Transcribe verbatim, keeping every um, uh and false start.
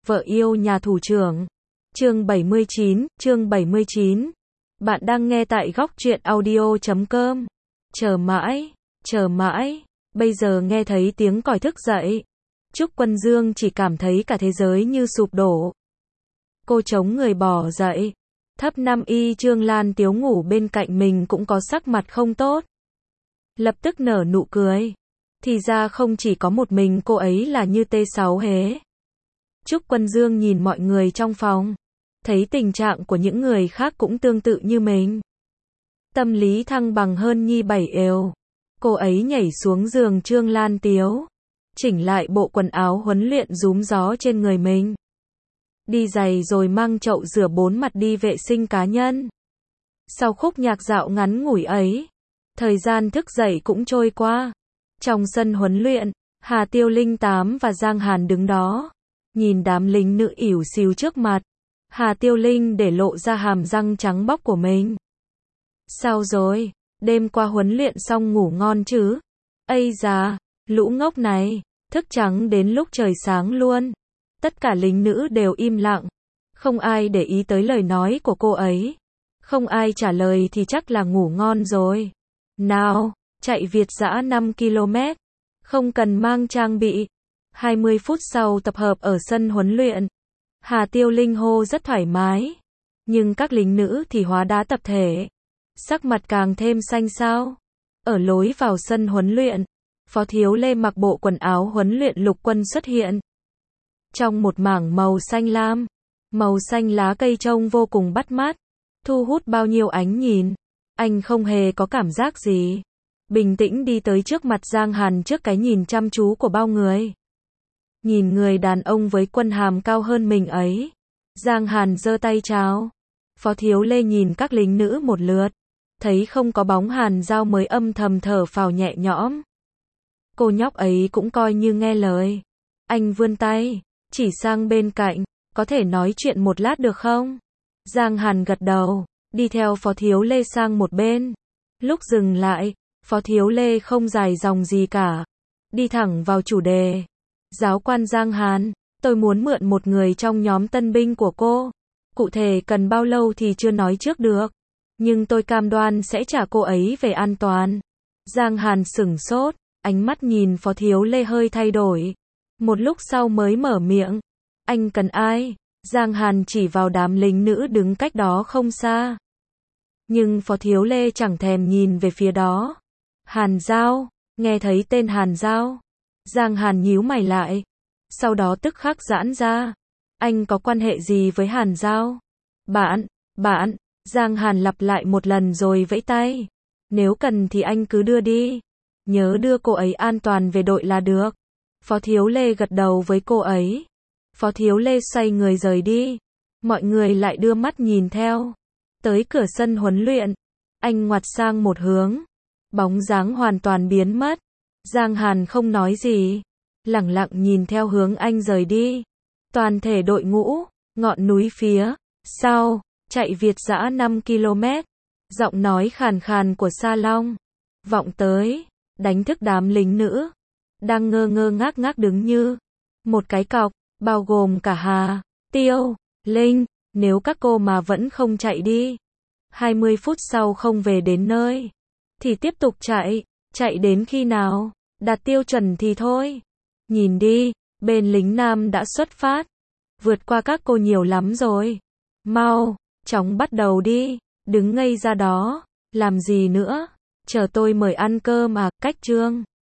Vợ yêu nhà thủ trưởng. Chương bảy mươi chín, chương bảy mươi chín. Bạn đang nghe tại góc truyện audio chấm com. Chờ mãi, chờ mãi, bây giờ nghe thấy tiếng còi thức dậy. Trúc Quân Dương chỉ cảm thấy cả thế giới như sụp đổ. Cô chống người bò dậy. Thấp Nam Y Trương Lan Tiếu ngủ bên cạnh mình cũng có sắc mặt không tốt. Lập tức nở nụ cười. Thì ra không chỉ có một mình cô ấy là như T sáu hế. Trúc Quân Dương nhìn mọi người trong phòng. Thấy tình trạng của những người khác cũng tương tự như mình. Tâm lý thăng bằng hơn Nhi bảy ều. Cô ấy nhảy xuống giường Trương Lan Tiếu. Chỉnh lại bộ quần áo huấn luyện rúm gió trên người mình. Đi giày rồi mang chậu rửa bốn mặt đi vệ sinh cá nhân. Sau khúc nhạc dạo ngắn ngủi ấy, thời gian thức dậy cũng trôi qua. Trong sân huấn luyện, Hà Tiêu Linh Tám và Giang Hàn đứng đó. Nhìn đám lính nữ ỉu xìu trước mặt. Hà Tiêu Linh để lộ ra hàm răng trắng bóc của mình. Sao rồi? Đêm qua huấn luyện xong ngủ ngon chứ? Ây da, lũ ngốc này, thức trắng đến lúc trời sáng luôn. Tất cả lính nữ đều im lặng. Không ai để ý tới lời nói của cô ấy. Không ai trả lời thì chắc là ngủ ngon rồi. Nào, chạy Việt dã năm ki lô mét. Không cần mang trang bị. hai mươi phút sau tập hợp ở sân huấn luyện. Hà Tiêu Linh hô rất thoải mái. Nhưng các lính nữ thì hóa đá tập thể. Sắc mặt càng thêm xanh xao. Ở lối vào sân huấn luyện, Phó Thiếu Lê mặc bộ quần áo huấn luyện lục quân xuất hiện. Trong một mảng màu xanh lam, màu xanh lá cây trông vô cùng bắt mắt, thu hút bao nhiêu ánh nhìn. Anh không hề có cảm giác gì. Bình tĩnh đi tới trước mặt Giang Hàn trước cái nhìn chăm chú của bao người. Nhìn người đàn ông với quân hàm cao hơn mình ấy. Giang Hàn giơ tay chào. Phó Thiếu Lê nhìn các lính nữ một lượt. Thấy không có bóng Hàn Giao mới âm thầm thở phào nhẹ nhõm. Cô nhóc ấy cũng coi như nghe lời. Anh vươn tay, chỉ sang bên cạnh. Có thể nói chuyện một lát được không? Giang Hàn gật đầu, đi theo Phó Thiếu Lê sang một bên. Lúc dừng lại, Phó Thiếu Lê không dài dòng gì cả. Đi thẳng vào chủ đề. Giáo quan Giang Hàn, tôi muốn mượn một người trong nhóm tân binh của cô. Cụ thể cần bao lâu thì chưa nói trước được. Nhưng tôi cam đoan sẽ trả cô ấy về an toàn. Giang Hàn sửng sốt, ánh mắt nhìn Phó Thiếu Lê hơi thay đổi. Một lúc sau mới mở miệng. Anh cần ai? Giang Hàn chỉ vào đám lính nữ đứng cách đó không xa. Nhưng Phó Thiếu Lê chẳng thèm nhìn về phía đó. Hàn Giao, nghe thấy tên Hàn Giao. Giang Hàn nhíu mày lại. Sau đó tức khắc giãn ra. Anh có quan hệ gì với Hàn Giao? Bạn, bạn, Giang Hàn lặp lại một lần rồi vẫy tay. Nếu cần thì anh cứ đưa đi. Nhớ đưa cô ấy an toàn về đội là được. Phó Thiếu Lê gật đầu với cô ấy. Phó Thiếu Lê xoay người rời đi. Mọi người lại đưa mắt nhìn theo. Tới cửa sân huấn luyện. Anh ngoặt sang một hướng. Bóng dáng hoàn toàn biến mất. Giang Hàn không nói gì. Lẳng lặng nhìn theo hướng anh rời đi. Toàn thể đội ngũ, ngọn núi phía sau, chạy Việt dã năm ki lô mét. Giọng nói khàn khàn của Sa Long vọng tới, đánh thức đám lính nữ đang ngơ ngơ ngác ngác đứng như một cái cọc, bao gồm cả Hà, Tiêu, Linh. Nếu các cô mà vẫn không chạy đi, hai mươi phút sau không về đến nơi, thì tiếp tục chạy, chạy đến khi nào đạt tiêu chuẩn thì thôi. Nhìn đi, bên lính nam đã xuất phát, vượt qua các cô nhiều lắm rồi. Mau, chóng bắt đầu đi, đứng ngây ra đó, làm gì nữa, chờ tôi mời ăn cơm à, cách chương.